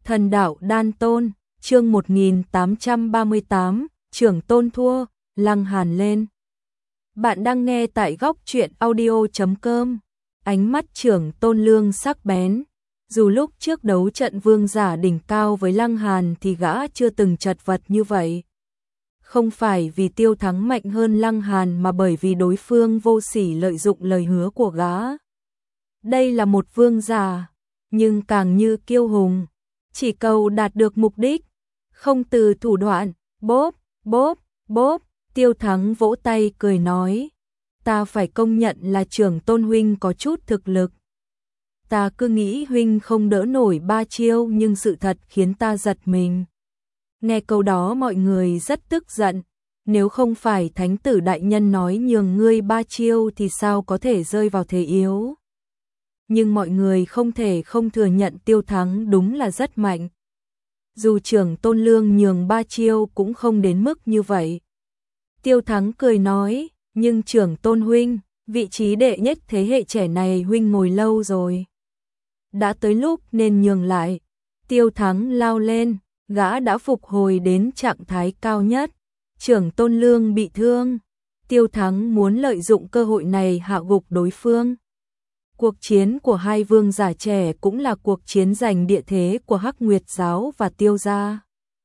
Thần đạo đan tôn, chương 1838, trưởng tôn thua, Lăng Hàn lên. Bạn đang nghe tại góc truyện audio.com. Ánh mắt trưởng tôn lương sắc bén. Dù lúc trước đấu trận vương giả đỉnh cao với Lăng Hàn thì gã chưa từng chật vật như vậy. Không phải vì Tiêu Thắng mạnh hơn Lăng Hàn mà bởi vì đối phương vô sỉ lợi dụng lời hứa của gã. Đây là một vương giả, nhưng càng như kiêu hùng. Chỉ cầu đạt được mục đích, không từ thủ đoạn. Bốp, bốp, bốp, Tiêu Thắng vỗ tay cười nói. Ta phải công nhận là trưởng tôn huynh có chút thực lực. Ta cứ nghĩ huynh không đỡ nổi 3 chiêu nhưng sự thật khiến ta giật mình. Nghe câu đó mọi người rất tức giận. Nếu không phải thánh tử đại nhân nói nhường ngươi 3 chiêu thì sao có thể rơi vào thế yếu. Nhưng mọi người không thể không thừa nhận Tiêu Thắng đúng là rất mạnh. Dù trưởng tôn lương nhường 3 chiêu cũng không đến mức như vậy. Tiêu Thắng cười nói, nhưng trưởng tôn huynh, vị trí đệ nhất thế hệ trẻ này huynh ngồi lâu rồi. Đã tới lúc nên nhường lại. Tiêu Thắng lao lên, gã đã phục hồi đến trạng thái cao nhất. Trưởng tôn lương bị thương. Tiêu Thắng muốn lợi dụng cơ hội này hạ gục đối phương. Cuộc chiến của hai vương giả trẻ cũng là cuộc chiến giành địa thế của Hắc Nguyệt giáo và Tiêu gia.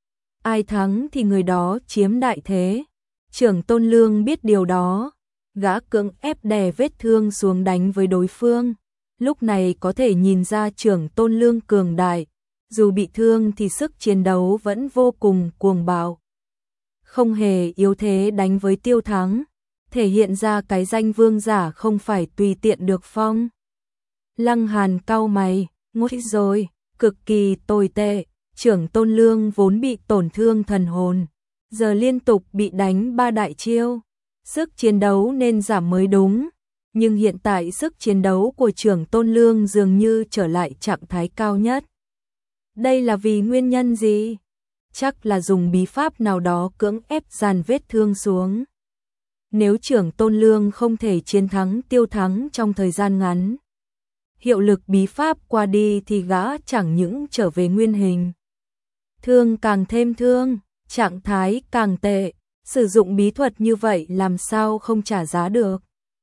Ai thắng thì người đó chiếm đại thế. Trưởng tôn lương biết điều đó. Gã cưỡng ép đè vết thương xuống đánh với đối phương. Lúc này có thể nhìn ra trưởng tôn lương cường đại. Dù bị thương thì sức chiến đấu vẫn vô cùng cuồng bạo. Không hề yếu thế đánh với Tiêu Thắng. Thể hiện ra cái danh vương giả không phải tùy tiện được phong. Lăng Hàn cau mày, ngốt rồi, cực kỳ tồi tệ. Trưởng tôn lương vốn bị tổn thương thần hồn. Giờ liên tục bị đánh 3 đại chiêu. Sức chiến đấu nên giảm mới đúng. Nhưng hiện tại sức chiến đấu của trưởng tôn lương dường như trở lại trạng thái cao nhất. Đây là vì nguyên nhân gì? Chắc là dùng bí pháp nào đó cưỡng ép dàn vết thương xuống. Nếu trưởng tôn lương không thể chiến thắng Tiêu Thắng trong thời gian ngắn, hiệu lực bí pháp qua đi thì gã chẳng những trở về nguyên hình. Thương càng thêm thương, trạng thái càng tệ, sử dụng bí thuật như vậy làm sao không trả giá được.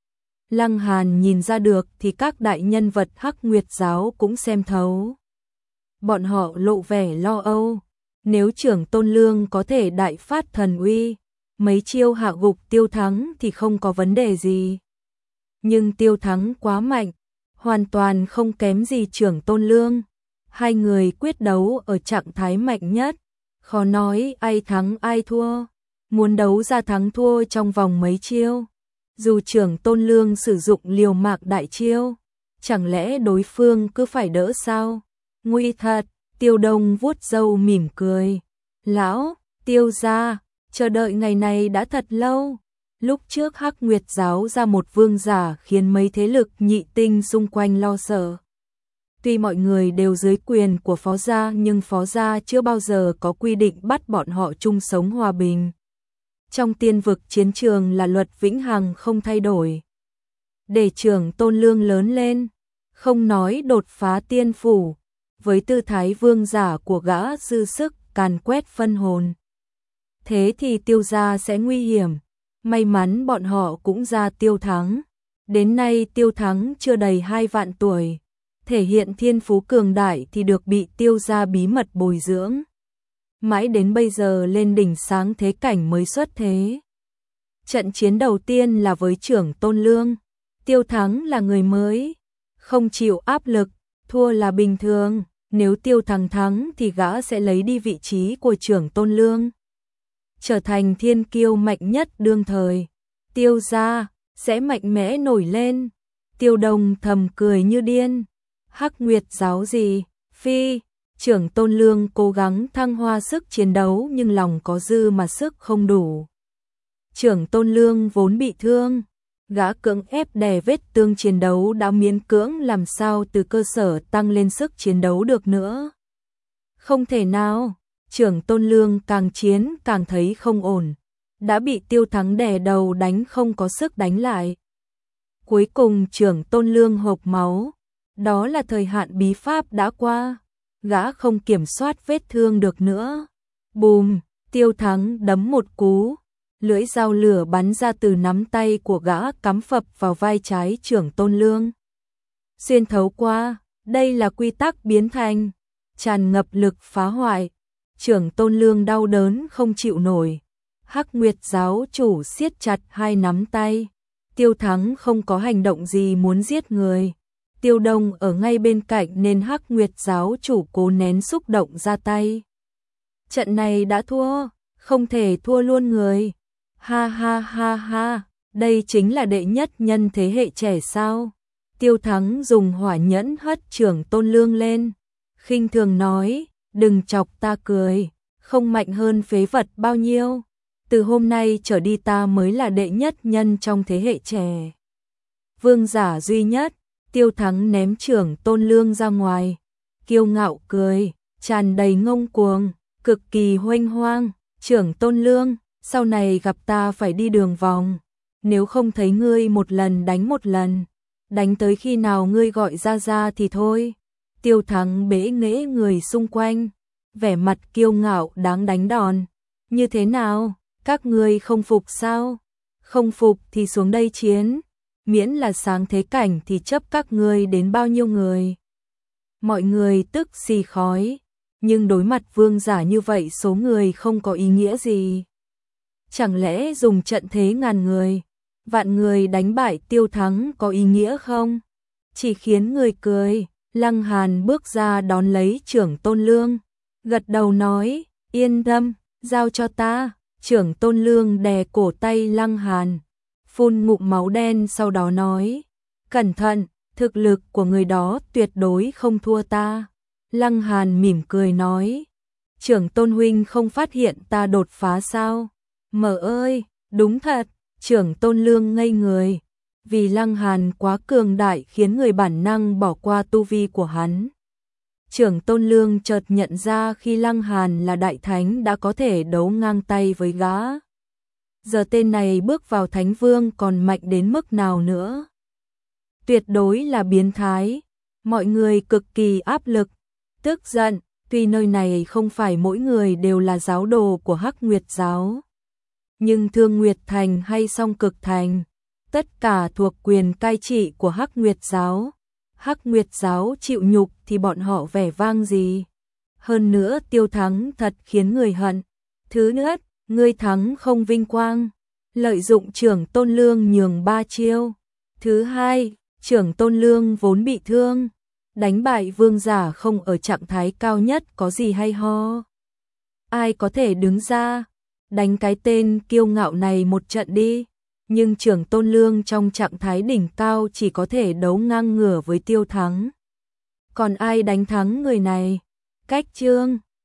Lăng Hàn nhìn ra được thì các đại nhân vật Hắc Nguyệt giáo cũng xem thấu. Bọn họ lộ vẻ lo âu, nếu trưởng tôn lương có thể đại phát thần uy, mấy chiêu hạ gục Tiêu Thắng thì không có vấn đề gì. Nhưng Tiêu Thắng quá mạnh, hoàn toàn không kém gì trưởng tôn lương. Hai người quyết đấu ở trạng thái mạnh nhất, khó nói ai thắng ai thua. Muốn đấu ra thắng thua trong vòng mấy chiêu. Dù trưởng tôn lương sử dụng liều mạng đại chiêu, chẳng lẽ đối phương cứ phải đỡ sao? Nguy thật. Tiêu Đông vuốt râu mỉm cười. Lão, Tiêu gia, chờ đợi ngày này đã thật lâu. Lúc trước Hắc Nguyệt giáo ra một vương giả khiến mấy thế lực nhị tinh xung quanh lo sợ. Tuy mọi người đều dưới quyền của phó gia nhưng phó gia chưa bao giờ có quy định bắt bọn họ chung sống hòa bình. Trong tiên vực chiến trường là luật vĩnh hằng không thay đổi. Để trưởng tôn lương lớn lên, không nói đột phá tiên phủ, với tư thái vương giả của gã dư sức càn quét phân hồn. Thế thì Tiêu gia sẽ nguy hiểm. May mắn bọn họ cũng ra Tiêu Thắng. Đến nay Tiêu Thắng chưa đầy 2 vạn tuổi. Thể hiện thiên phú cường đại thì được bị Tiêu gia bí mật bồi dưỡng. Mãi đến bây giờ lên đỉnh sáng thế cảnh mới xuất thế. Trận chiến đầu tiên là với trưởng tôn lương. Tiêu Thắng là người mới, không chịu áp lực, thua là bình thường. Nếu Tiêu Thắng thắng thì gã sẽ lấy đi vị trí của trưởng tôn lương, trở thành thiên kiêu mạnh nhất đương thời. Tiêu gia sẽ mạnh mẽ nổi lên. Tiêu Đông thầm cười như điên. Hắc Nguyệt giáo gì? Phi, trưởng tôn lương cố gắng thăng hoa sức chiến đấu nhưng lòng có dư mà sức không đủ. Trưởng tôn lương vốn bị thương, gã cưỡng ép đè vết thương chiến đấu đã miễn cưỡng làm sao từ cơ sở tăng lên sức chiến đấu được nữa. Không thể nào. Trưởng tôn lương càng chiến càng thấy không ổn. Đã bị Tiêu Thắng đè đầu đánh không có sức đánh lại. Cuối cùng trưởng tôn lương hộc máu. Đó là thời hạn bí pháp đã qua. gã không kiểm soát vết thương được nữa. Bùm, Tiêu Thắng đấm một cú, lưỡi dao lửa bắn ra từ nắm tay của gã cắm phập vào vai trái Trưởng Tôn Lương. Xuyên thấu qua, đây là quy tắc biến thành, tràn ngập lực phá hoại. Trưởng Tôn Lương đau đớn không chịu nổi. Hắc Nguyệt giáo chủ siết chặt hai nắm tay. Tiêu Thắng không có hành động gì muốn giết người. Tiêu Đông ở ngay bên cạnh nên Hắc Nguyệt giáo chủ cố nén xúc động ra tay. Trận này đã thua, không thể thua luôn người. Ha ha ha ha, đây chính là đệ nhất nhân thế hệ trẻ sao? Tiêu Thắng dùng hỏa nhẫn hất Trưởng Tôn Lương lên, khinh thường nói, đừng chọc ta cười, không mạnh hơn phế vật bao nhiêu. Từ hôm nay trở đi ta mới là đệ nhất nhân trong thế hệ trẻ. Vương giả duy nhất. Tiêu Thắng ném Trưởng Tôn Lương ra ngoài, kiêu ngạo cười, tràn đầy ngông cuồng, cực kỳ huênh hoang. Trưởng Tôn Lương, sau này gặp ta phải đi đường vòng, nếu không thấy ngươi một lần, đánh tới khi nào ngươi gọi ra thì thôi. Tiêu Thắng bẽ nghễ người xung quanh, vẻ mặt kiêu ngạo đáng đánh đòn. Như thế nào, các ngươi không phục sao? Không phục thì xuống đây chiến. Miễn là sáng thế cảnh thì chấp các ngươi đến bao nhiêu người. Mọi người tức xì khói, nhưng đối mặt vương giả như vậy số người không có ý nghĩa gì. Chẳng lẽ dùng trận thế ngàn người, vạn người đánh bại Tiêu Thắng có ý nghĩa không? Chỉ khiến người cười. Lăng Hàn bước ra đón lấy Trưởng Tôn Lương, gật đầu nói, yên tâm, giao cho ta. Trưởng Tôn Lương đè cổ tay Lăng Hàn, phun ngụm máu đen, sau đó nói, cẩn thận, thực lực của người đó tuyệt đối không thua ta. Lăng Hàn mỉm cười nói, Trưởng Tôn huynh không phát hiện ta đột phá sao? Mờ ơi, đúng thật. Trưởng Tôn Lương ngây người, vì Lăng Hàn quá cường đại khiến người bản năng bỏ qua tu vi của hắn. Trưởng Tôn Lương chợt nhận ra khi Lăng Hàn là đại thánh đã có thể đấu ngang tay với gã. Giờ tên này bước vào thánh vương còn mạnh đến mức nào nữa? Tuyệt đối là biến thái. Mọi người cực kỳ áp lực, tức giận, tuy nơi này không phải mỗi người đều là giáo đồ của Hắc Nguyệt giáo. Nhưng Thương Nguyệt Thành hay Song Cực Thành, tất cả thuộc quyền cai trị của Hắc Nguyệt giáo. Hắc Nguyệt giáo chịu nhục thì bọn họ vẻ vang gì? Hơn nữa Tiêu Thắng thật khiến người hận. Thứ nữa, ngươi thắng không vinh quang, lợi dụng Trưởng Tôn Lương nhường 3 chiêu. Thứ hai, Trưởng Tôn Lương vốn bị thương, đánh bại vương giả không ở trạng thái cao nhất có gì hay ho. Ai có thể đứng ra đánh cái tên kiêu ngạo này một trận đi? Nhưng Trưởng Tôn Lương trong trạng thái đỉnh cao chỉ có thể đấu ngang ngửa với Tiêu Thắng. Còn ai đánh thắng người này? Cách chương